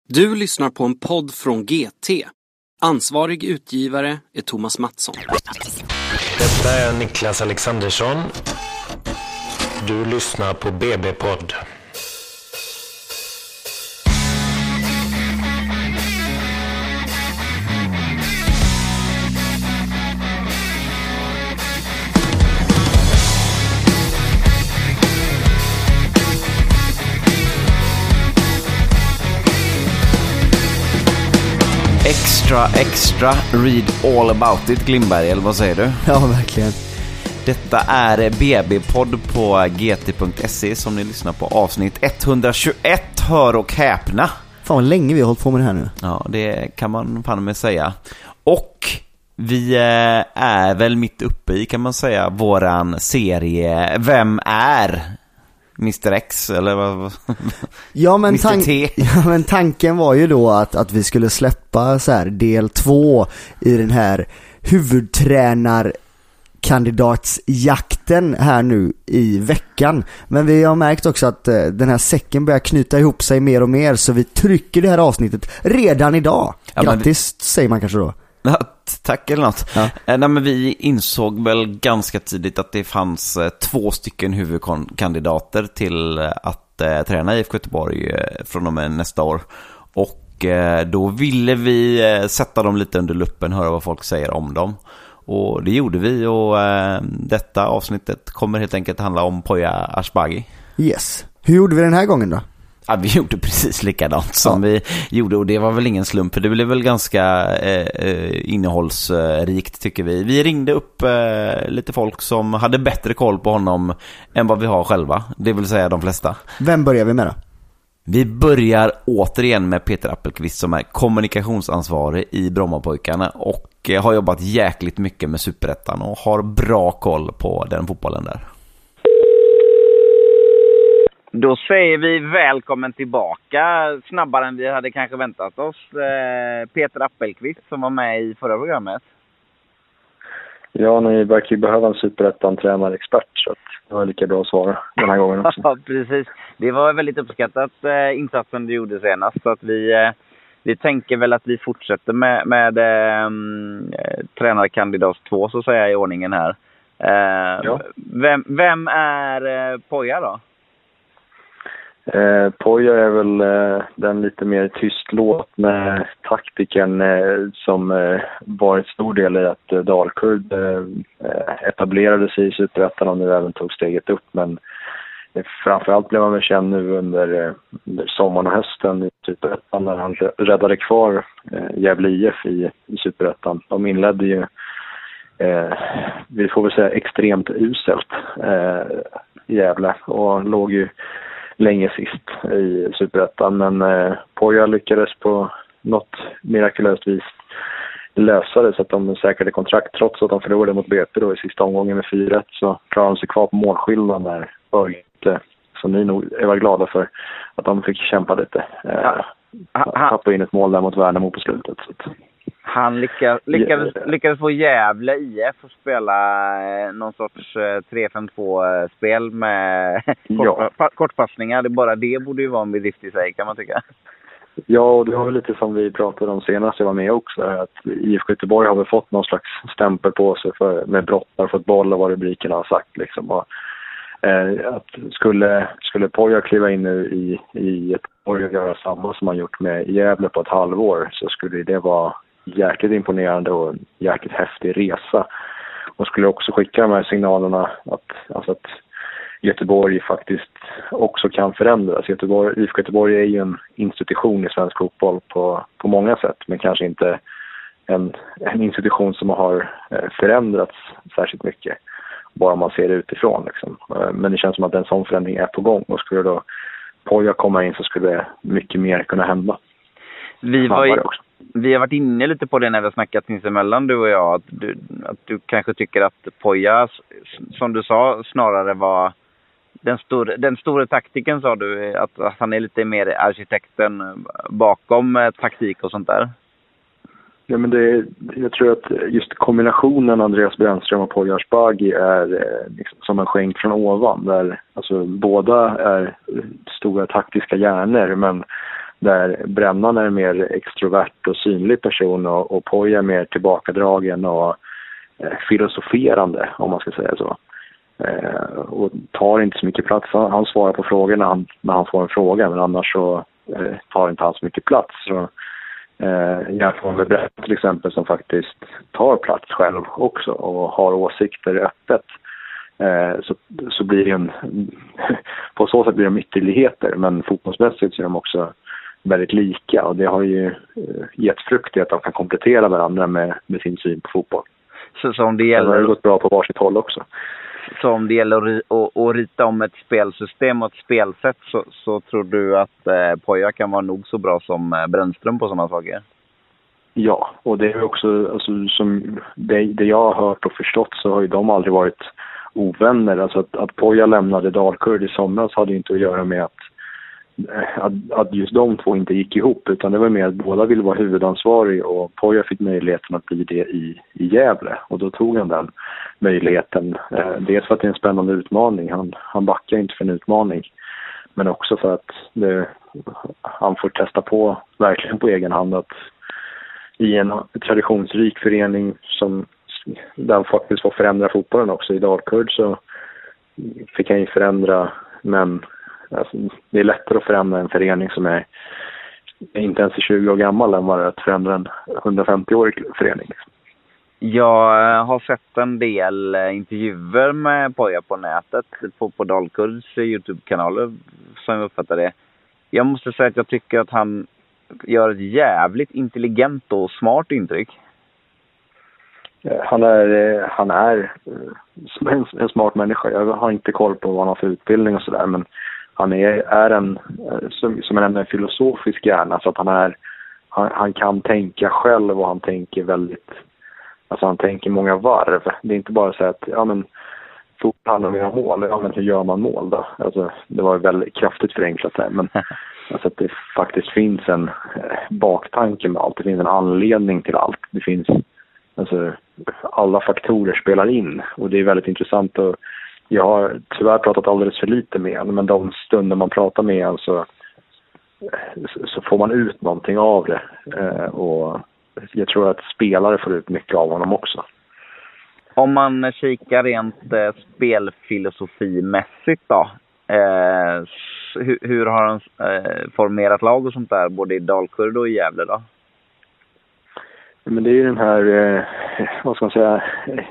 Du lyssnar på en podd från GT. Ansvarig utgivare är Thomas Mattsson. Detta är Niklas Alexandersson. Du lyssnar på BB-podd. Extra, read all about it, Glimberg, eller vad säger du? Ja, verkligen. Detta är BB-podd på gt.se som ni lyssnar på, avsnitt 121, hör och häpna. Fan vad länge vi har hållit på med det här nu. Ja, det kan man fan med säga. Och vi är väl mitt uppe i, kan man säga, våran serie Vem är Mr. X, eller vad? Ja, men, Mr. T. Ja, men tanken var ju då att vi skulle släppa så här del 2 i den här huvudtränarkandidatsjakten här nu i veckan. Men vi har märkt också att den här säcken börjar knyta ihop sig mer och mer, så vi trycker det här avsnittet redan idag. Ja, grattis, säger man kanske då. Ja, tack eller något. Ja. Nej, men vi insåg väl ganska tidigt att det fanns 2 stycken huvudkandidater till att träna IFK Göteborg från och med nästa år. Och då ville vi sätta dem lite under luppen, höra vad folk säger om dem. Och det gjorde vi, och detta avsnittet kommer helt enkelt handla om Poya Asbaghi. Yes. Hur gjorde vi den här gången då? Ja, vi gjorde precis likadant som vi gjorde, och det var väl ingen slump, för det blev väl ganska innehållsrikt, tycker vi. Vi ringde upp lite folk som hade bättre koll på honom än vad vi har själva, det vill säga de flesta. Vem börjar vi med då? Vi börjar återigen med Peter Appelqvist, som är kommunikationsansvarig i Brommapojkarna och har jobbat jäkligt mycket med Superettan och har bra koll på den fotbollen där. Då säger vi välkommen tillbaka, snabbare än vi hade kanske väntat oss, Peter Appelqvist som var med i förra programmet. Ja, ni verkar ju behöva en Superettan-tränarexpert, så det var lika bra att svara den här gången också. Ja, precis. Det var väldigt uppskattat, insatsen du gjorde senast, så att vi tänker väl att vi fortsätter med tränarkandidat 2, så att säga, i ordningen här. Ja. Vem är Poya då? Poya är väl den lite mer tystlåtna taktiken som varit stor del i att Dalkurd etablerade sig i Superettan och nu även tog steget upp. Men framförallt blev han väl känd nu under sommaren och hösten i Superettan när han räddade kvar Gävle IF i Superettan. De inledde ju, vi får väl säga, extremt uselt i Gävle och låg ju länge sist i Superettan, men Poya lyckades på något mirakulöst vis lösa det så att de säkrade kontrakt trots att de förlorade mot BP då i sista omgången med 4-1, så klarade de sig kvar på målskillnaden där Örgryte, så ni nog är glada för att de fick kämpa lite. Tappade in ett mål där mot Värnamo på slutet. Så att han lyckades få Gävle IF och spela någon sorts 3-5-2-spel med kortpassningar. Bara det borde ju vara en bedrift i sig, kan man tycka. Ja, och det var väl lite som vi pratade om senast jag var med också, att IFK Göteborg har väl fått någon slags stämpel på sig med brottar, fått boll och vad rubrikerna har sagt liksom. Och, att skulle Poya kliva in nu i Göteborg och göra samma som man gjort med Gävle på ett halvår, så skulle det vara jäkligt imponerande och en jäkligt häftig resa. Och skulle också skicka de här signalerna att Göteborg faktiskt också kan förändras. IFK Göteborg är ju en institution i svensk fotboll på många sätt, men kanske inte en institution som har förändrats särskilt mycket, bara man ser det utifrån liksom. Men det känns som att en sån förändring är på gång, och skulle då Poya komma in så skulle mycket mer kunna hända. Vi har varit inne lite på det när vi har snackat sinsemellan, du och jag, att du kanske tycker att Poya, som du sa, snarare var den stora taktiken, sa du, att han är lite mer arkitekten bakom taktik och sånt där. Ja, men jag tror att just kombinationen Andreas Brännström och Poya Asbaghi är liksom som en skänk från ovan, där alltså båda är stora taktiska hjärnor, men där Brännan är en mer extrovert och synlig person och Poja är mer tillbakadragen och filosoferande, om man ska säga så. Och tar inte så mycket plats. Han svarar på frågor när han får en fråga, men annars så tar inte han så mycket plats. Så jämfört med Brett till exempel, som faktiskt tar plats själv också och har åsikter öppet, så blir det på så sätt blir de ytterligheter, men fotbollsmässigt så är de också väldigt lika, och det har ju gett frukt i att de kan komplettera varandra med sin syn på fotboll. Så om det gäller... Det har gått bra på varsitt håll också. Så om det gäller att rita om ett spelsystem och ett spelsätt, så tror du att Poja kan vara nog så bra som Brännström på sådana saker? Ja, och det är också, alltså, som det jag har hört och förstått, så har ju de aldrig varit ovänner. Alltså att Poja lämnade Dalkurd i somras hade inte att göra med att just de två inte gick ihop, utan det var mer att båda ville vara huvudansvarig, och Poja fick möjligheten att bli det i Gävle, och då tog han den möjligheten. Dels för att det är en spännande utmaning, han backar inte för en utmaning, men också för att han får testa på verkligen på egen hand att i en traditionsrik förening som där faktiskt får förändra fotbollen också i Dalkurd, så fick han ju förändra, men alltså, det är lättare att förändra en förening som är inte ens 20 år gammal än vad att förändra en 150-årig förening. Jag har sett en del intervjuer med Poja på nätet på Dalkurds YouTube-kanaler, som jag uppfattar det. Jag måste säga att jag tycker att han gör ett jävligt intelligent och smart intryck. Han är en smart människa. Jag har inte koll på vad han har för utbildning och sådär, men han är en som en filosofisk hjärna, så att han kan tänka själv, och han tänker väldigt, alltså han tänker många varv. Det är inte bara så att fotboll handlar om att göra mål. Ja, men hur gör man mål då? Alltså, det var väldigt kraftigt förenklat där, men alltså att det faktiskt finns en baktanke med allt. Det finns en anledning till allt. Det finns, alltså, alla faktorer spelar in, och det är väldigt intressant. Och jag har tyvärr pratat alldeles för lite med honom, men de stunder man pratar med honom så får man ut någonting av det. Och jag tror att spelare får ut mycket av honom också. Om man kikar rent spelfilosofimässigt då, hur har han formerat lag och sånt där, både i Dalkurd och i Gävle då? Men det är ju den här, vad ska man säga,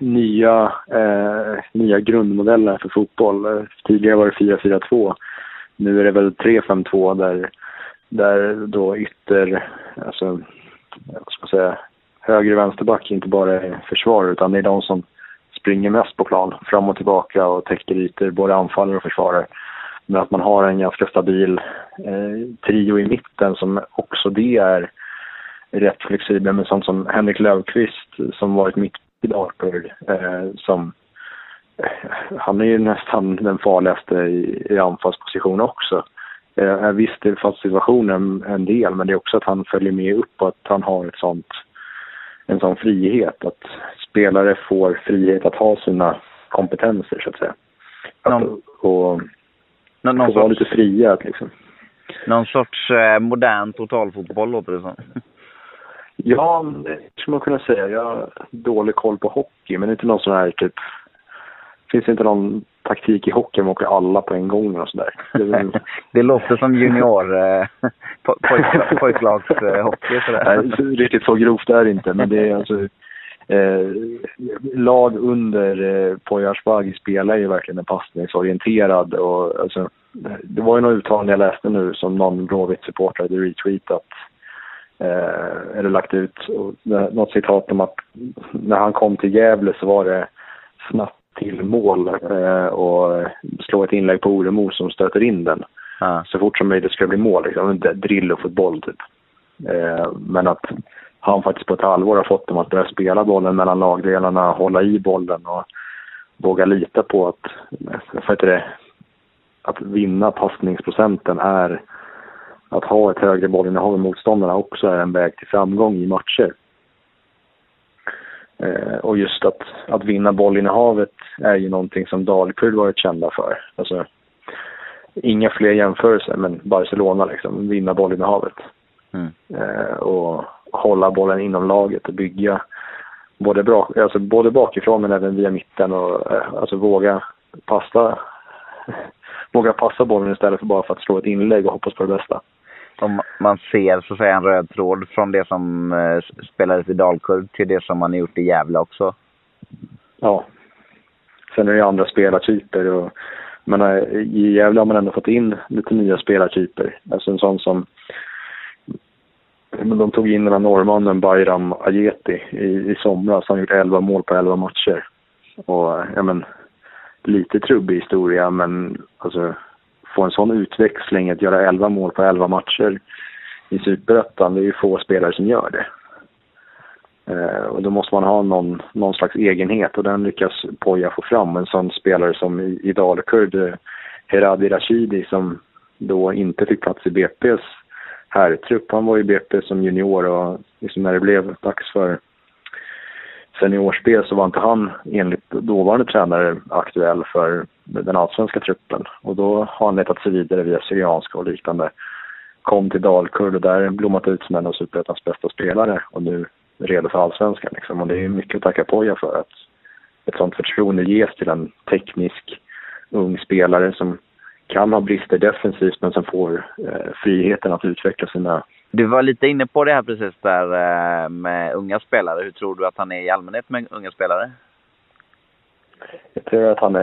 nya grundmodellen för fotboll. Tidigare var det 4-4-2. Nu är det väl 3-5-2 där då alltså, vad ska man säga, höger och vänsterback inte bara är försvar, utan det är de som springer mest på plan, fram och tillbaka, och täcker ytor, både anfallare och försvarare. Men att man har en ganska stabil trio i mitten, som också det är rätt flexibel, med sånt som Henrik Löfqvist, som varit mitt i Dalkurd, han är ju nästan den farligaste i anfallsposition också. Visst, det är fast situationen en del, men det är också att han följer med upp, och att han har en sån frihet, att spelare får frihet att ha sina kompetenser, så att säga. Och vara lite fria liksom. Någon sorts modern totalfotboll låter det som. Ja, det skulle man kunna säga. Jag har dålig koll på hockey, men inte någon sån här typ, finns inte någon taktik i hockey med åker alla på en gång och sådär. Det låter som junior pojklagshockey sådär. Nej, riktigt så grovt är det inte, men det är alltså lag under Poja Asbaghi spelar ju verkligen en passningsorienterad, och alltså, det var ju något uttalande jag läste nu som någon Blåvitt-supporter hade retweetat eller lagt ut, och något citat om att när han kom till Gävle så var det snabbt till mål och slå ett inlägg på Oremo som stöter in den så fort som möjligt ska bli mål, liksom, drill och fotboll typ. Men att han faktiskt på ett halvår har fått dem att börja spela bollen mellan lagdelarna, hålla i bollen och våga lita på att vinna passningsprocenten är att ha ett högre bollinnehav med motståndarna också är en väg till framgång i matcher. Och just att vinna bollinnehavet är ju någonting som Dalkurd varit kända för. Alltså, inga fler jämförelser, men Barcelona liksom, vinna bollinnehavet. Och hålla bollen inom laget och bygga både bakifrån men även via mitten och alltså våga passa bollen istället för bara för att slå ett inlägg och hoppas på det bästa. Om man ser så att säga en röd tråd från det som spelades i Dalkurd till det som man har gjort i Gävle också. Ja. Sen är det andra spelartyper och i Gävle har man ändå fått in lite nya spelartyper. Alltså en sån som de tog in den här norrmannen Bayram Ajeti i somras. Han har gjort 11 mål på 11 matcher. Och lite trubbig historia, men alltså få en sån utväxling att göra 11 mål på 11 matcher i Superettan, det är ju få spelare som gör det. Och då måste man ha någon slags egenhet, och den lyckas Poja få fram. En sån spelare som i Dalkurd, Heradi Rashidi, som då inte fick plats i BP's herrtrupp. Han var i BP som junior, och liksom när det blev dags för seniorspel så var inte han enligt dåvarande tränare aktuell för den allsvenska truppen. Och då har han letat sig vidare via Syrianska och liknande. Kom till Dalkurd och där blommat ut som en av Superettans bästa spelare, och nu redo för allsvenskan liksom. Och det är mycket att tacka Poja för, att ett sånt förtroende ges till en teknisk ung spelare som kan ha brister defensivt men som får friheten att utveckla sina. Du var lite inne på det här precis där med unga spelare. Hur tror du att han är i allmänhet med unga spelare? Jag tror att han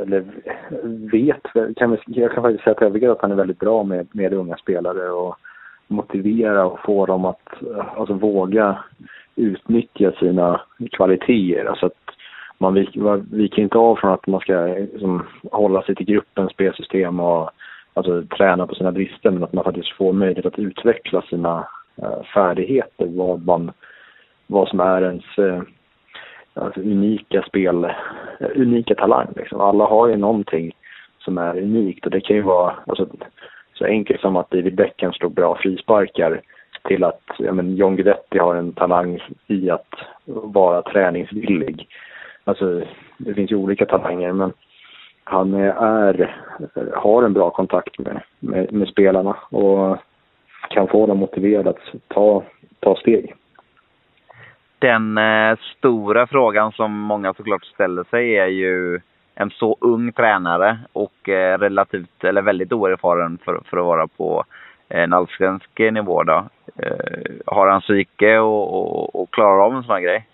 jag kan faktiskt säga att jag vet att han är väldigt bra med unga spelare och motivera och få dem att alltså våga utnyttja sina kvaliteter. Alltså att man viker inte av från att man ska liksom vad sig till gruppens spelsystem och alltså träna på sina brister, men att man faktiskt får möjlighet att utveckla sina färdigheter, vad som är ens alltså unika talang liksom. Alla har ju någonting som är unikt, och det kan ju vara alltså, så enkelt som att David Beckham slår bra frisparkar till att John Guidetti har en talang i att vara träningsvillig. Alltså det finns ju olika talanger, men han har en bra kontakt med spelarna och kan få dem motiverade att ta steg. Den stora frågan som många såklart ställer sig är ju en så ung tränare och väldigt oerfaren för att vara på en allsvensk nivå då. Har han psyke och klarar av en sån här grej?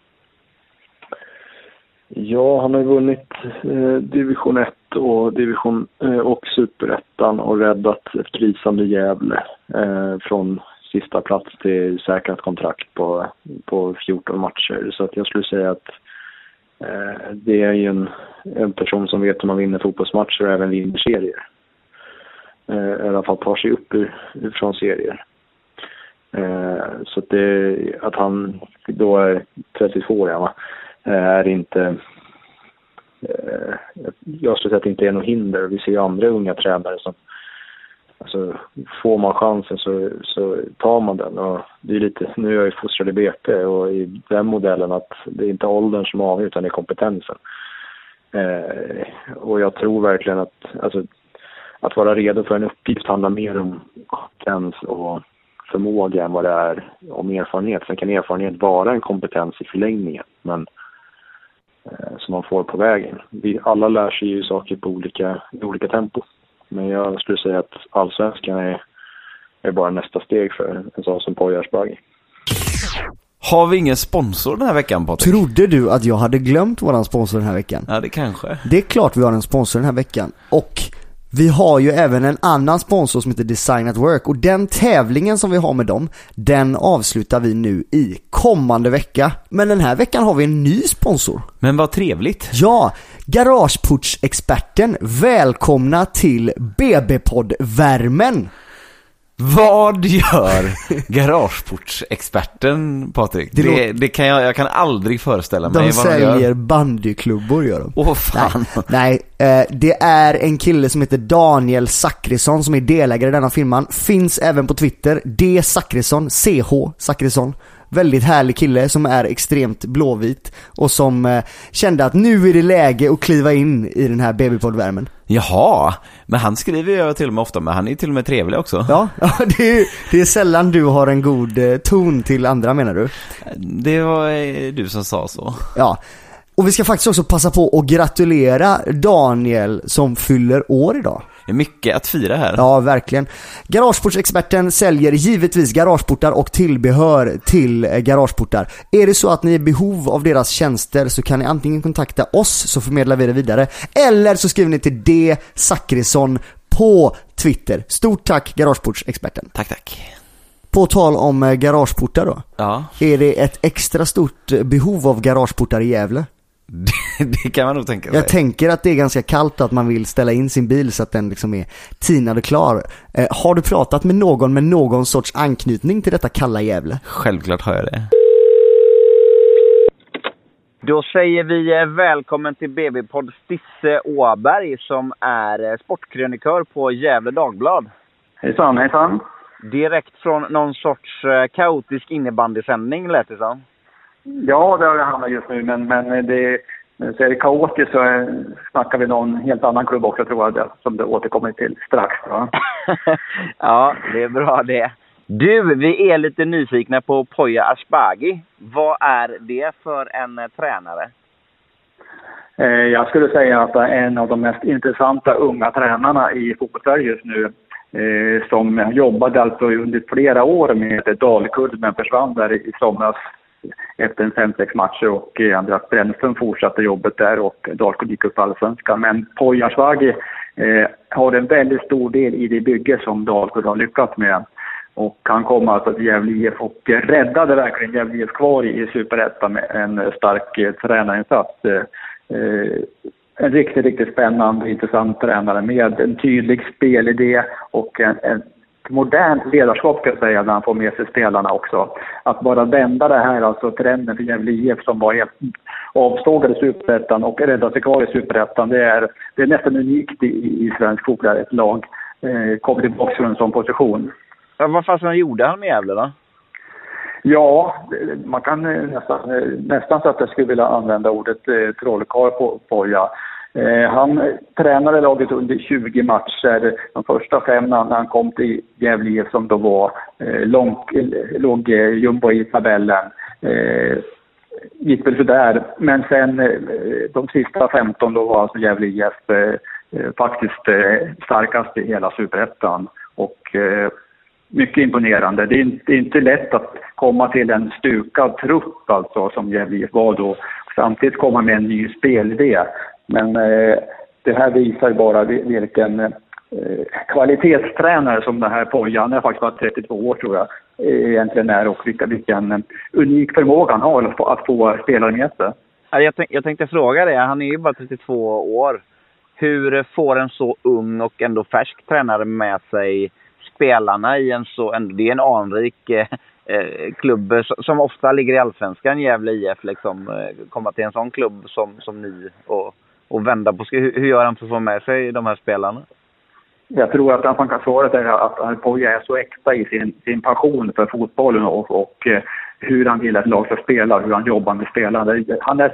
Ja, han har vunnit division 1 och Superettan och räddat ett krisande Gävle från sista plats till säkrat kontrakt på 14 matcher. Så att jag skulle säga att det är ju en person som vet hur man vinner fotbollsmatcher och även vinner serier. I alla fall tar sig upp från serier. Så att han då är 32 år är inte jag skulle säga att det inte är något hinder. Vi ser ju andra unga tränare som alltså, får man chansen så tar man den. Och det är lite, nu är jag ju fostrad i BP och i den modellen att det är inte åldern som avgör utan det är kompetensen. Och jag tror verkligen att vara redo för en uppgift handlar mer om kompetens och förmåga än vad det är om erfarenhet. Sen kan erfarenhet vara en kompetens i förlängningen, men som man får på vägen. Vi alla lär sig ju saker på olika tempo. Men jag skulle säga att allsvenskan är bara nästa steg för en sån som Poja Asbaghi. Har vi ingen sponsor den här veckan, Patrik? Trodde du att jag hade glömt våran sponsor den här veckan? Ja, det kanske. Det är klart vi har en sponsor den här veckan. Och vi har ju även en annan sponsor som heter Design at Work. Och den tävlingen som vi har med dem, den avslutar vi nu i kommande vecka. Men den här veckan har vi en ny sponsor. Men vad trevligt. Ja, Garageportsexperten. Välkomna till BB-podd-värmen. Vad gör Garageportsexperten, Patrik? Jag kan aldrig föreställa mig de vad de gör. De säljer bandyklubbor, gör de. Åh fan. Nej, det är en kille som heter Daniel Zachrisson som är delägare i denna firman. Finns även på Twitter. D. Zachrisson, CH Zachrisson. väldigt härlig kille som är extremt blåvit och som kände att nu är det läge att kliva in i den här BB-poddvärmen. Jaha, men han skriver ju till och med ofta, men han är till och med trevlig också. Ja, det är sällan du har en god ton till andra, menar du? Det var du som sa så. Ja, och vi ska faktiskt också passa på att gratulera Daniel som fyller år idag. Det är mycket att fira här. Ja, verkligen. Garageportsexperten säljer givetvis garageportar och tillbehör till garageportar. Är det så att ni är i behov av deras tjänster så kan ni antingen kontakta oss så förmedlar vi det vidare. Eller så skriver ni till D. Zachrisson på Twitter. Stort tack Garageportsexperten. Tack. På tal om garageportar då. Ja. Är det ett extra stort behov av garageportar i Gävle? Det kan man nog tänka sig. Jag tänker att det är ganska kallt att man vill ställa in sin bil så att den liksom är tinad och klar. Har du pratat med någon sorts anknytning till detta kalla Gävle? Självklart har jag det. Då säger vi välkommen till BB-podd Stisse Åberg som är sportkrönikör på Gävle Dagblad. Hejsan. Direkt från någon sorts kaotisk innebandysändning lät det som. Ja, det har jag hamnat just nu, men så är det kaotiskt så snackar vi någon helt annan klubb också, tror jag, som det återkommer till strax. Va? Ja, det är bra det. Du, vi är lite nyfikna på Poya Asbaghi. Vad är det för en tränare? Jag skulle säga att det är en av de mest intressanta unga tränarna i fotboll just nu. Som jobbade alltså under flera år med Dalkurd, men försvann där i somras efter en 5-6 matcher, och Andreas Brännström fortsatte jobbet där och Dalkurd gick upp allsvenskan. Men Poya Asbaghi har en väldigt stor del i det bygge som Dalkurd har lyckats med. Och han kom alltså till Gävle IF och räddade verkligen Gävle IF kvar i Superettan med en stark tränarinsats. En riktigt spännande, intressant tränare med en tydlig spelidé och en modern ledarskap, ska jag säga, när han får med sig spelarna också. Att bara vända det här, alltså trenden för Gävle IF som var helt avstågade Superettan och räddade sig kvar i Superettan, det är nästan unikt i svensk fotboll. Ett lag kommer tillbaka från en sån position. Ja, vad fasen gjorde han med Gävle då? Ja, man kan nästan så att jag skulle vilja använda ordet trollkarl på Poya. Han tränade laget under 20 matcher. De första 5 när han kom till Gävle IF, som då var låg jumbo i tabellen. Gick väl så där. Men sen de sista 15 då var alltså Gävle IF faktiskt starkast i hela Superettan. Och mycket imponerande. Det är inte lätt att komma till en stukad trupp alltså, som Gävle IF var då. Samtidigt komma med en ny spelidé. Men det här visar bara vilken kvalitetstränare som den här Poya, han är faktiskt bara 32 år tror jag, egentligen är, och vilken unik förmåga han har att få spelare med sig. Jag tänkte fråga det, han är ju bara 32 år. Hur får en så ung och ändå färsk tränare med sig spelarna i en så, det är en anrik klubb som ofta ligger i allsvenskan, Gävle IF, liksom, komma till en sån klubb som ny och vända på. Hur gör han för att få med sig de här spelarna? Jag tror att man kan svara det att Poya är så äkta i sin passion för fotbollen och hur han vill att lag ska spela, hur han jobbar med spelarna.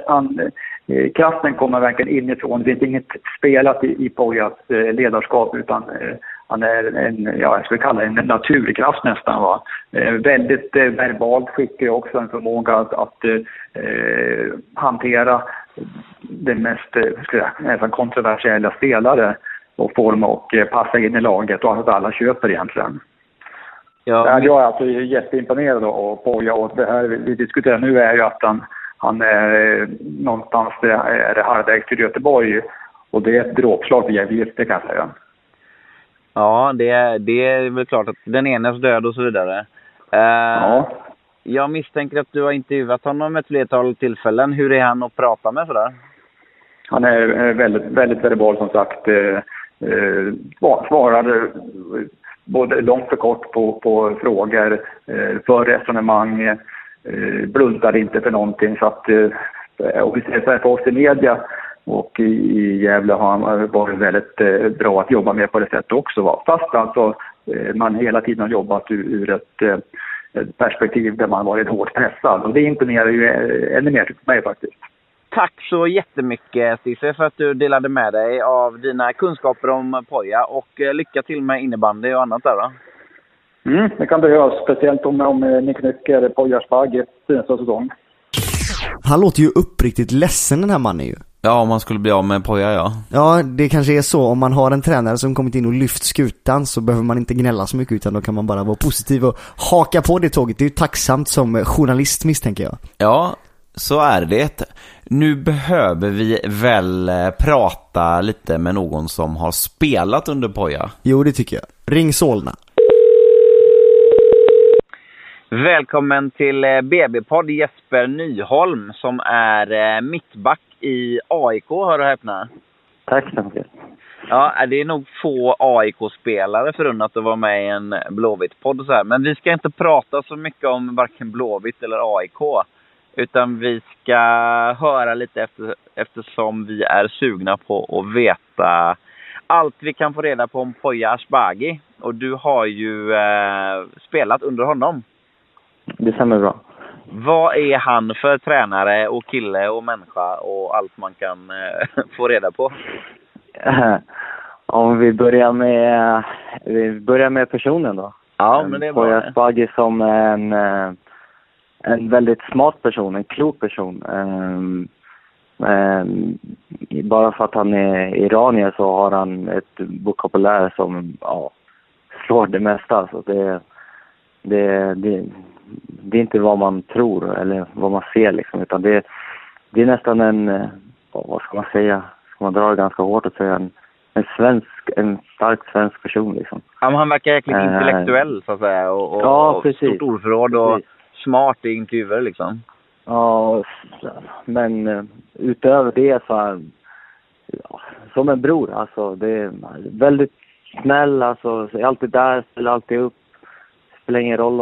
Kraften kommer verkligen inifrån. Det finns inget spelat i Poyas ledarskap, utan han är jag skulle kalla det en naturkraft nästan. Va? Väldigt verbalt skicklig också, en förmåga att hantera det mest nästan kontroversiella spelare och forma och passa in i laget, och att alla köper egentligen. Ja. Jag är alltså jätteimponerad av Poya, och det här vi diskuterar nu är ju att han är någonstans halvvägs till Göteborg, och det är ett dråpslag för Gävle, det kan jag säga. Ja, det är väl klart att den enes död och så vidare. Ja. Jag misstänker att du har intervjuat honom ett flertal tillfällen. Hur är han att prata med sådär? Han är väldigt, väldigt verbal, som sagt. Svarar både långt och kort på frågor, för resonemang, blundar inte för någonting. Så att, och vi ser så här på oss i media och i Gävle har han varit väldigt bra att jobba med på det sättet också. Va? Fast alltså man hela tiden har jobbat ur ett perspektiv där man varit hårt pressad. Och det imponerar ju ännu mer till mig faktiskt. Tack så jättemycket, Stisse, för att du delade med dig av dina kunskaper om Poja. Och lycka till med innebandy och annat där då. Det kan behövas, speciellt om ni knycker Poja Asbaghi nästa säsong. Han låter ju uppriktigt ledsen, den här mannen ju. Ja, om man skulle bli av med Poja, ja. Ja, det kanske är så. Om man har en tränare som kommit in och lyft skutan så behöver man inte gnälla så mycket, utan då kan man bara vara positiv och haka på det tåget. Det är ju tacksamt som journalist, misstänker jag. Ja, så är det. Nu behöver vi väl prata lite med någon som har spelat under Poja. Jo, det tycker jag. Ring Solna. Mycket till BB-podd Jesper Nyholm som är mittback i AIK, hör och häpna. Tack så mycket. Ja, det är nog få AIK-spelare förunnat att vara med i en Blåvitt-podd och så här. Men vi ska inte prata så mycket om varken Blåvitt eller AIK. Utan vi ska höra lite eftersom vi är sugna på att veta allt vi kan få reda på om Poja Asbaghi. Och du har ju spelat under honom. Det stämmer bra. Vad är han för tränare och kille och människa och allt man kan få reda på? Om vi börjar med personen då. Ja, men det är bra. Poja Asbaghi som en väldigt smart person, en klok person. Bara för att han är iranier så har han ett vokabulär som slår det mesta. Så det är inte vad man tror eller vad man ser liksom, utan det är nästan vad ska man säga, ska man dra det ganska hårt att säga, en stark svensk person liksom. Ja, men han verkar jäkligt intellektuell så att säga och stort ordförråd och smart i intervjuer liksom. Ja, men utöver det så som en bror, alltså det är väldigt snäll, alltså är alltid där, ställer alltid upp. Spelar ingen roll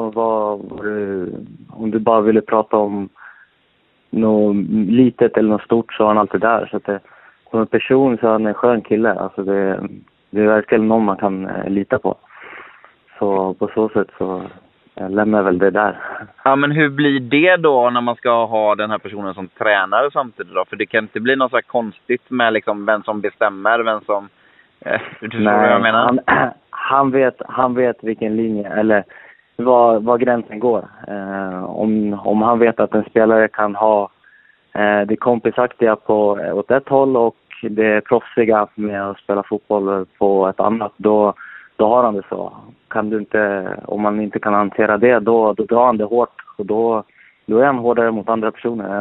om du bara ville prata om något litet eller något stort, så är han alltid där. Så att som en person så är han en skön kille. Alltså det är verkligen någon man kan lita på. Så på så sätt så lämnar väl det där. Ja, men hur blir det då när man ska ha den här personen som tränare samtidigt då? För det kan inte bli något så här konstigt med liksom vem som bestämmer, vem som... Du förstår vad jag menar? Han vet vilken linje, eller var gränsen går. Om han vet att en spelare kan ha det kompisaktiga åt ett håll och det proffsiga med att spela fotboll på ett annat, då har han det så. Om man inte kan hantera det, då drar han det hårt, och då är han hårdare mot andra personer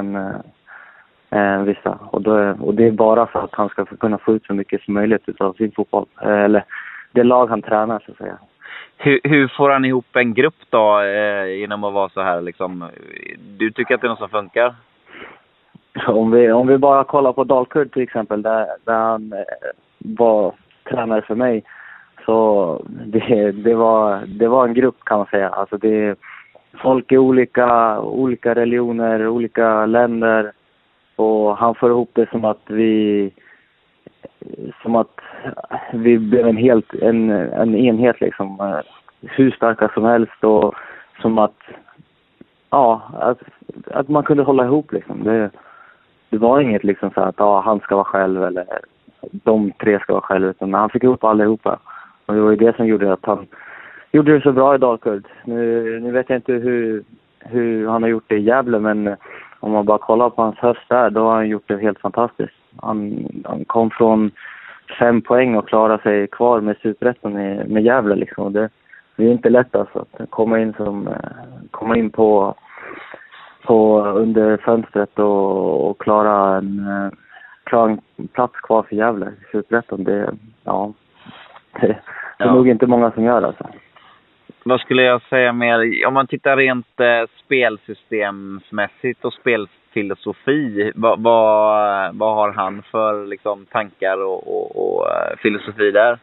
än vissa. Och det är bara för att han ska kunna få ut så mycket som möjligt av sin fotboll. Eller det lag han tränar, så att säga. Hur får han ihop en grupp då genom att vara så här liksom? Du tycker att det är något som funkar? Om vi bara kollar på Dalkurd till exempel, där han var tränare för mig, så det var en grupp, kan man säga. Alltså folk i olika religioner, olika länder, och han får ihop det som att vi blev en enhet liksom, hur starka som helst, och som att man kunde hålla ihop liksom. Det var inget liksom så att han ska vara själv eller de tre ska vara själv, utan han fick ihop allihopa, och det var ju det som gjorde att han gjorde det så bra i Dalkurd. Nu vet jag inte hur han har gjort det i Gävle, men om man bara kollar på hans höst där, då har han gjort det helt fantastiskt. Han kom från 5 poäng och klarade sig kvar med Superettan med Gävle liksom. Det är inte lätt alltså att komma in på under fönstret och klara en plats kvar för Gävle i Superettan. Det är nog inte många som gör det alltså. Vad skulle jag säga mer? Om man tittar rent spelsystemsmässigt och spelfilosofi, vad har han för liksom tankar och filosofi där?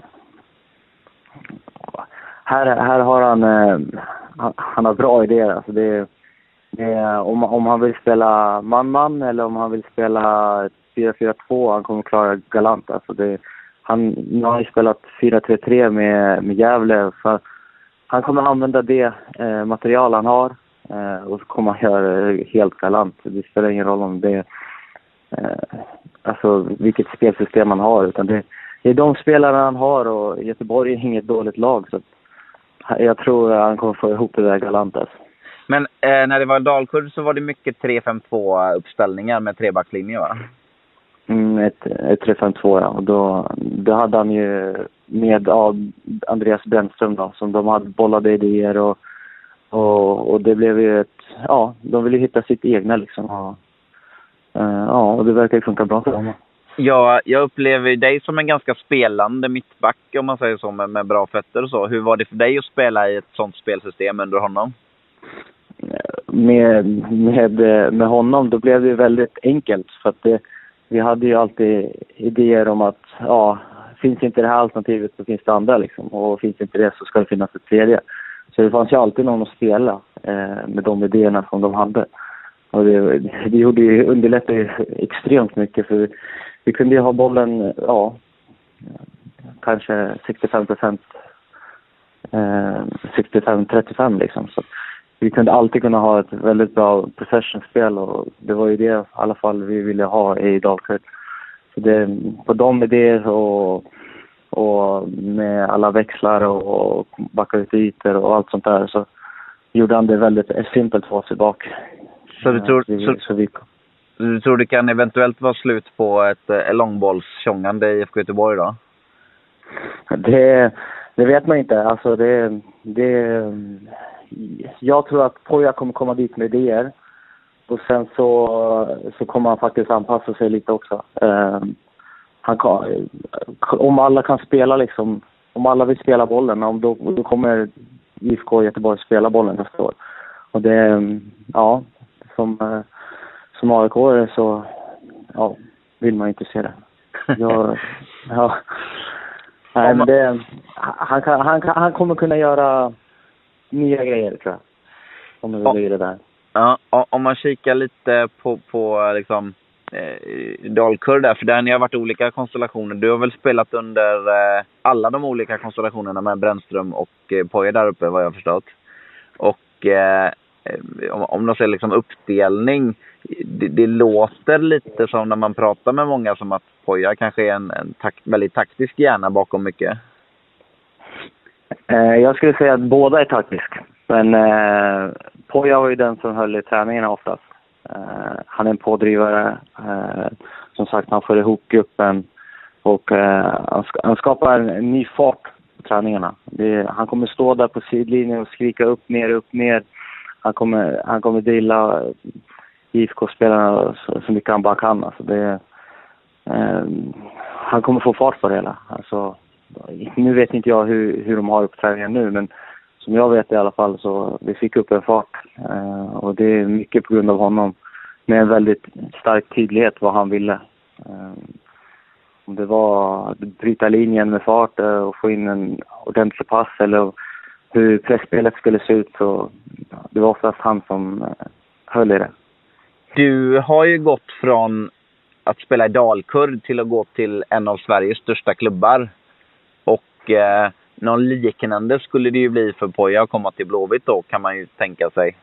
Här har han har bra idéer. Alltså det om han vill spela man eller om han vill spela 4-4-2, han kommer klara galant. Alltså nu har han spelat 4-3-3 med Gävle han kommer använda det material han har och så kommer han göra det helt galant. Det spelar ingen roll om det alltså vilket spelsystem man har, utan det är de spelare han har, och Göteborg är inget dåligt lag, så jag tror han kommer få ihop det där galant alltså. Men när det var Dalkurd så var det mycket 3-5-2 uppställningar med trebackslinje, va? Ett 3-5-2, ja. Och då hade han ju med Andreas Brännström då, som de hade bollade idéer och det blev ju de ville hitta sitt egna liksom. Och det verkar ju funka bra för dem. Ja, jag upplever dig som en ganska spelande mittback, om man säger så, med bra fötter och så. Hur var det för dig att spela i ett sånt spelsystem under honom? Med honom då blev det väldigt enkelt, för att vi hade ju alltid idéer om att finns inte det här alternativet så finns det andra liksom, och finns inte det så ska det finnas ett tredje. Så det fanns ju alltid någon att spela med de idéerna som de hade. Och det underlättade ju extremt mycket, för vi kunde ju ha bollen kanske 65%, 65-35 liksom, så vi kunde alltid kunna ha ett väldigt bra possession-spel, och det var ju det i alla fall vi ville ha i Dalkurd. Så det, på de idéer och med alla växlar och backa ut ytor och allt sånt där, så gjorde han det väldigt simpelt för oss bak. Så du tror det kan eventuellt vara slut på ett långbollstjongande i IFK Göteborg då? Det vet man inte. Alltså jag tror att Poja kommer komma dit med idéer, och sen så kommer han faktiskt anpassa sig lite också. Om alla kan spela liksom, om alla vill spela bollen, då kommer IFK Göteborg spela bollen nästa år. Och det, som AIK så vill man inte se det. Nej, men han kommer kunna göra nya grejer, tror jag. Om det blir det där. Ja, om man kikar lite på liksom Dalkurd där, för där ni har varit olika konstellationer. Du har väl spelat under alla de olika konstellationerna med Brännström och Poja där uppe, vad jag har förstått. Och om de ser liksom uppdelning, det låter lite som när man pratar med många som att Poja kanske är en väldigt taktisk hjärna bakom mycket. Jag skulle säga att båda är taktiska. Men Poja var ju den som höll i träningarna oftast. Han är en pådrivare. Som sagt, han får ihop gruppen. Och han skapar en ny fart på träningarna. Han kommer stå där på sidlinjen och skrika upp, ner. Han kommer dilla IFK-spelarna så mycket han bara kan. Alltså han kommer få fart på det hela. Alltså, nu vet inte jag hur de har uppträningen nu, men som jag vet i alla fall så vi fick upp en fart. Och det är mycket på grund av honom, med en väldigt stark tydlighet vad han ville. Om det var att bryta linjen med fart och få in en ordentlig pass, eller hur pressspelet skulle se ut, så det var oftast han som höll i det. Du har ju gått från att spela i Dalkurd till att gå till en av Sveriges största klubbar. Och någon liknande skulle det ju bli för Poja att komma till Blåvitt då, kan man ju tänka sig.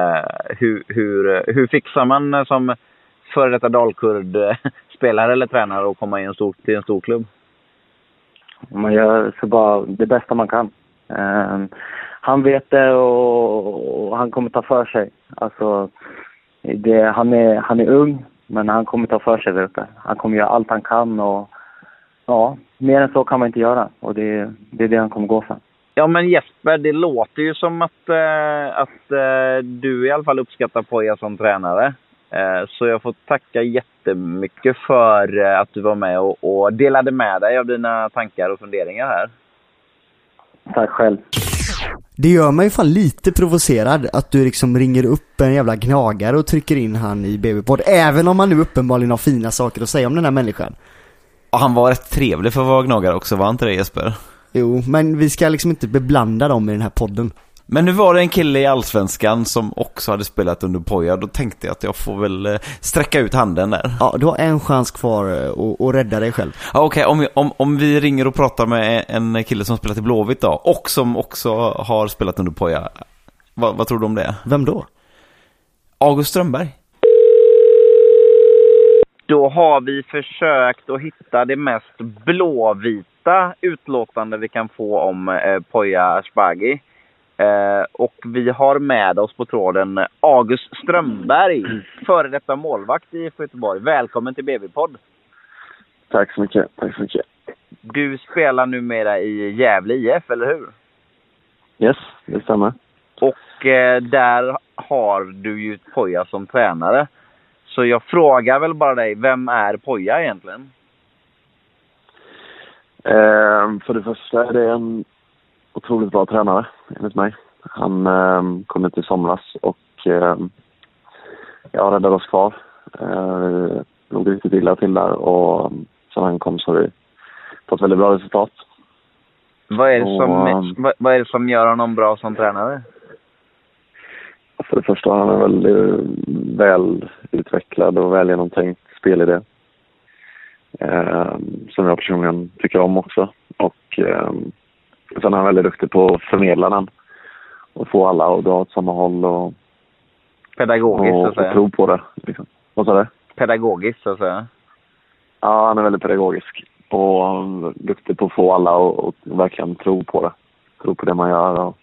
Hur fixar man som före detta Dalkurd spelare eller tränare och komma till en stor klubb? Man gör så bara det bästa man kan. Han vet det och han kommer ta för sig. Alltså, han är ung, men han kommer ta för sig där uppe. Han kommer göra allt han kan, och mer än så kan man inte göra. Och det är det han kommer gå för. Ja, men Jesper, det låter ju som att du i alla fall uppskattar Poja som tränare. Så jag får tacka jättemycket för att du var med och delade med dig av dina tankar och funderingar här. Tack själv. Det gör mig fan lite provocerad att du liksom ringer upp en jävla gnagare och trycker in han i BB-podd, även om man nu uppenbarligen har fina saker att säga om den här människan. Och han var rätt trevlig för att vara gnagare också, var inte det, Jesper? Jo, men vi ska liksom inte beblanda dem i den här podden. Men nu var det en kille i Allsvenskan som också hade spelat under Poja. Då tänkte jag att jag får väl sträcka ut handen där. Ja, du har en chans kvar att rädda dig själv. Ja, okej. Om vi ringer och pratar med en kille som spelat i Blåvitt då, och som också har spelat under Poja. Vad tror du om det? Vem då? August Strömberg. Då har vi försökt att hitta det mest blåvita utlåtande vi kan få om Poya Asbaghi. Och vi har med oss på tråden August Strömberg, före detta målvakt i Göteborg. Välkommen till BB-podd. Tack så mycket. Du spelar numera i Gävle IF, eller hur? Yes, det stämmer. Och där har du ju Poya som tränare. Så jag frågar väl bara dig, vem är Poya egentligen? För det första är det en otroligt bra tränare, enligt mig. Han kom ut i somras och jag räddade oss kvar. Låg riktigt illa till där och sen han kom så har vi fått väldigt bra resultat. Vad är det som gör honom bra som tränare? För det första har han en väldigt väl utvecklad och väl genomtänkt spelidé. Som jag personligen tycker om också. Och sen är han väldigt duktig på att förmedla den. Och få alla att dra åt samma håll. Och pedagogiskt så att säga. Och tro på det. Liksom. Vad sa du? Pedagogiskt så att säga. Ja, han är väldigt pedagogisk. Och duktig på att få alla att verkligen tro på det. Tro på det man gör. Och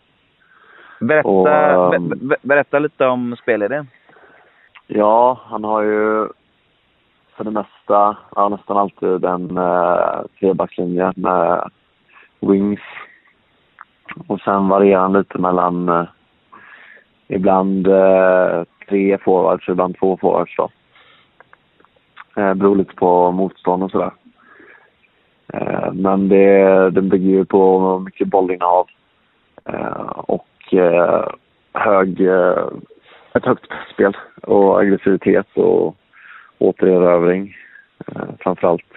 berätta lite om spelidén. Ja, han har ju för det mesta, nästan alltid en trebackslinje med wings. Och sen varierar han lite mellan ibland 3 forwards och ibland 2 forwards då. Beror lite på motstånd och sådär. Men det bygger ju på mycket bollinnehav. Och ett högt spel och aggressivitet och återerövring framförallt.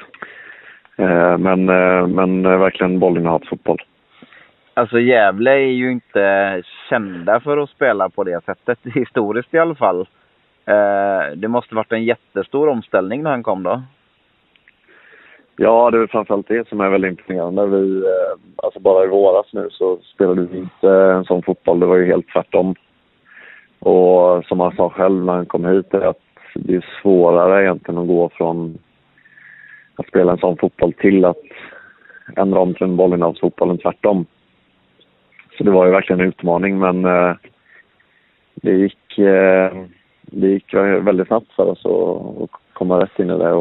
Men verkligen bollinnehavsfotboll. Alltså Gävle är ju inte kända för att spela på det sättet, historiskt i alla fall. Det måste varit en jättestor omställning när han kom då. Ja, det är framförallt det som är väldigt imponerande. Vi, alltså bara i våras nu så spelade vi inte en sån fotboll. Det var ju helt tvärtom. Och som han sa själv när han kom hit är att det är svårare egentligen att gå från att spela en sån fotboll till att ändra om till en bollinnehavsfotboll än tvärtom. Så det var ju verkligen en utmaning, men det gick väldigt snabbt för oss att komma rätt in i det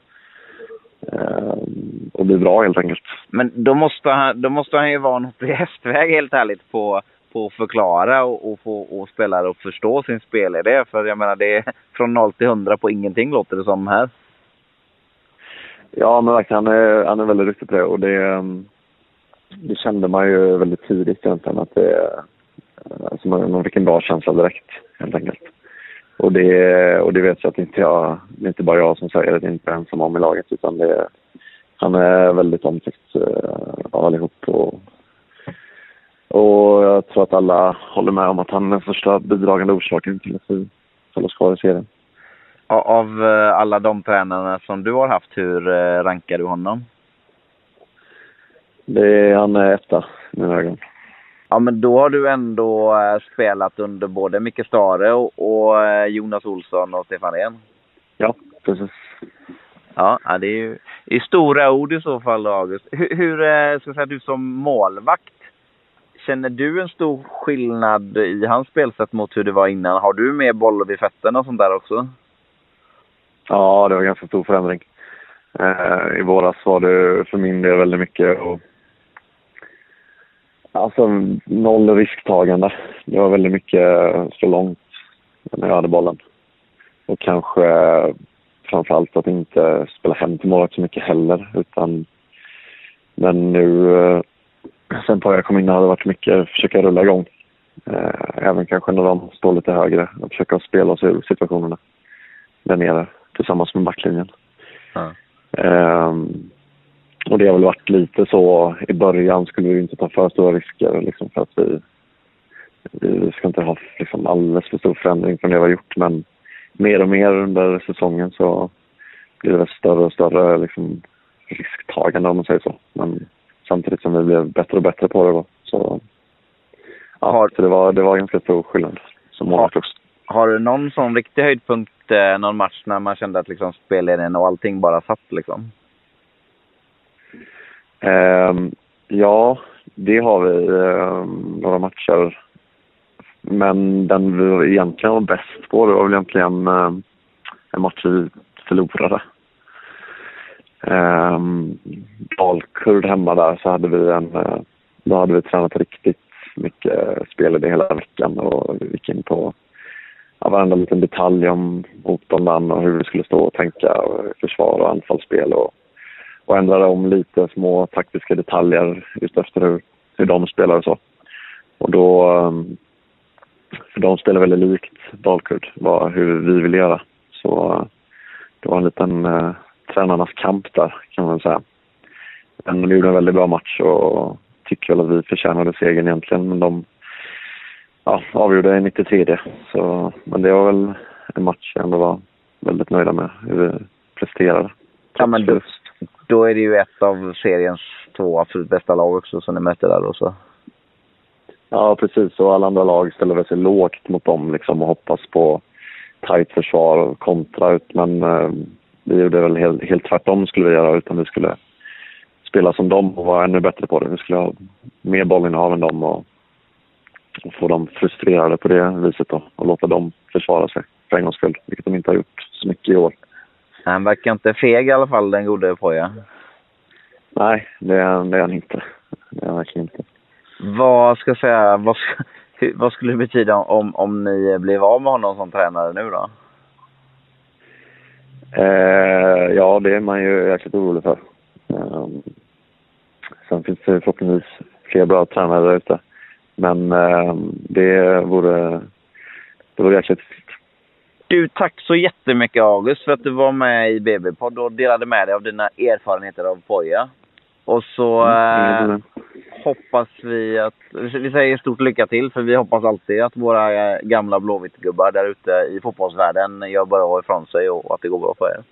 och bli bra helt enkelt. Men då måste han ju vara något i hästväg helt ärligt på att förklara och få spelare att förstå sin spelidé. För jag menar, det är från 0 till 100 på ingenting låter det som här. Ja, men verkligen, han är väldigt duktig på det och det kände man ju väldigt tidigt egentligen att alltså man fick en bra känsla direkt helt enkelt. Och det vet jag att det är inte bara jag som säger det, är inte ensam om i laget, utan han är väldigt omtyckt av allihop och jag tror att alla håller med om att han är den första bidragande orsaken till att vi håller kvar i serien. Av alla de tränarna som du har haft, hur rankar du honom? Han är etta i mina ögon. Ja, men då har du ändå spelat under både Micke Stare och Jonas Olsson och Stefan Rehn. Ja, precis. Ja, det är ju stora ord i så fall, August. Hur ska jag säga, du som målvakt, känner du en stor skillnad i hans spelsätt mot hur det var innan? Har du mer boll vid fötterna och sånt där också? Ja, det var ganska stor förändring. I våras var det för min del väldigt mycket alltså 0 risktagande. Det var väldigt mycket så långt när jag hade bollen. Och kanske framförallt att inte spela hem till målet så mycket heller. Men nu, sen på jag kom in, hade det varit mycket försöka rulla igång. Även kanske när de står lite högre. Att försöka spela oss ur situationerna där nere tillsammans med backlinjen. Och det har väl varit lite så i början skulle vi inte ta för stora risker liksom, för att vi ska inte ha liksom alldeles för stor förändring från det vi har gjort, men mer och mer under säsongen så blir det större och större liksom risktagande, om man säger så. Men samtidigt som vi blev bättre och bättre på det då. Så ja, så det var ganska stor skillnad som målet också. Har du någon sån riktig höjdpunkt, någon match när man kände att liksom spelledningen och allting bara satt liksom? Ja, det har vi några matcher. Men den vi egentligen var bäst på, det var väl egentligen en match vi förlorade. Dalkurd hemma där, så då hade vi tränat riktigt mycket spel i det hela veckan, och vi gick in på varenda liten detalj om motståndaren och hur vi skulle stå och tänka försvar och anfallsspel, och ändrade om lite små taktiska detaljer just efter hur de spelar och så. Och då, för de spelar väldigt likt Dalkurd, hur vi vill göra. Så det var en liten tränarnas kamp där, kan man säga. Men de gjorde en väldigt bra match och tycker väl att vi förtjänade segern egentligen, men de avgjorde i 93. Så, men det var väl en match jag ändå var väldigt nöjda med hur vi presterade. Ja, men då är det ju ett av seriens 2 absolut bästa lag också som ni mötte där och så. Ja, precis. Och alla andra lag ställer sig lågt mot dem liksom, och hoppas på tajt försvar och kontra ut. Men vi gjorde väl helt tvärtom skulle vi göra, utan vi skulle spela som dem och vara ännu bättre på det. Vi skulle ha mer bollinnehav än dem och få dem frustrerade på det viset då, och låta dem försvara sig för en gångs skull, vilket de inte har gjort så mycket i år. Han verkar inte feg i alla fall, den gode Poja. Nej, det är han inte. Det är han verkligen inte. Vad skulle det betyda om ni blev av med honom som tränare nu då? Ja, det är man ju jäkligt orolig för. Sen finns det förhoppningsvis fler bra tränare där ute. Men det vore jäkligt. Du, tack så jättemycket August för att du var med i BB-podd och delade med dig av dina erfarenheter av Poja. Och så hoppas vi att, vi säger stort lycka till, för vi hoppas alltid att våra gamla blåvittgubbar där ute i fotbollsvärlden gör bra ifrån sig och att det går bra för er.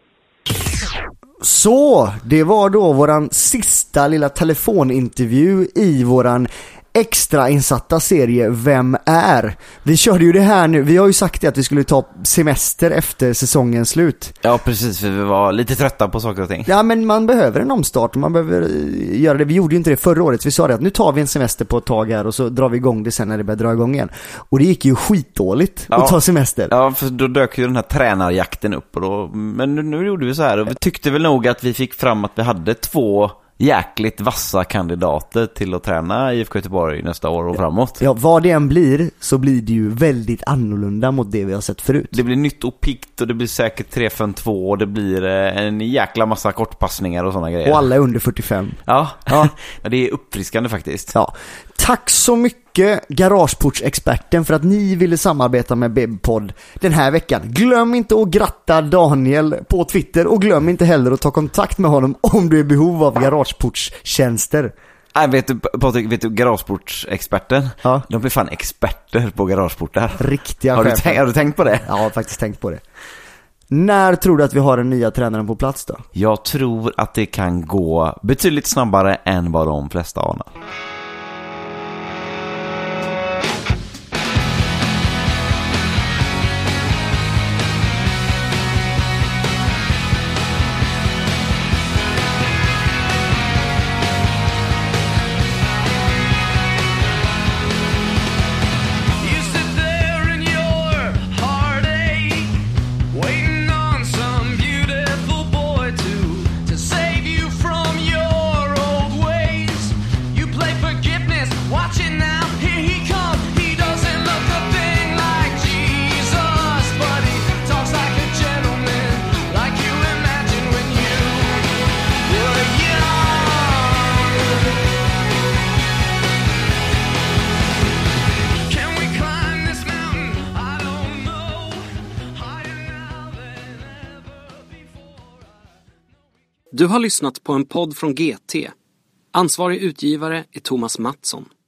Så, det var då våran sista lilla telefonintervju i våran extra insatta serie Vem är? Vi körde ju det här nu. Vi har ju sagt det att vi skulle ta semester efter säsongens slut. Ja, precis, för vi var lite trötta på saker och ting. Ja, men man behöver en omstart. Man behöver göra det. Vi gjorde ju inte det förra året. Vi sa det att nu tar vi en semester på ett tag här och så drar vi igång det sen när det börjar dra igång igen. Och det gick ju skitdåligt att ta semester. Ja, för då dök ju den här tränarjakten upp. Men nu gjorde vi så här. Och vi tyckte väl nog att vi fick fram att vi hade 2 jäkligt vassa kandidater till att träna IFK Göteborg nästa år och framåt. Ja, vad det än blir så blir det ju väldigt annorlunda mot det vi har sett förut. Det blir nytt och pikt och det blir säkert 3-5-2 och det blir en jäkla massa kortpassningar och sådana grejer. Och alla är under 45. Ja. Det är uppfriskande faktiskt. Ja. Tack så mycket Garageportsexperten för att ni ville samarbeta med BB-podd den här veckan. Glöm inte att gratta Daniel på Twitter och glöm inte heller att ta kontakt med honom om du är i behov av Garageportstjänster. Nej, vet du Garageportsexperten? Ja. De är fan experter på garageportar. Riktiga Har du tänkt på det? Ja, jag har faktiskt tänkt på det. När tror du att vi har den nya tränaren på plats då? Jag tror att det kan gå betydligt snabbare än vad de flesta anar. Du har lyssnat på en podd från GT. Ansvarig utgivare är Thomas Mattsson.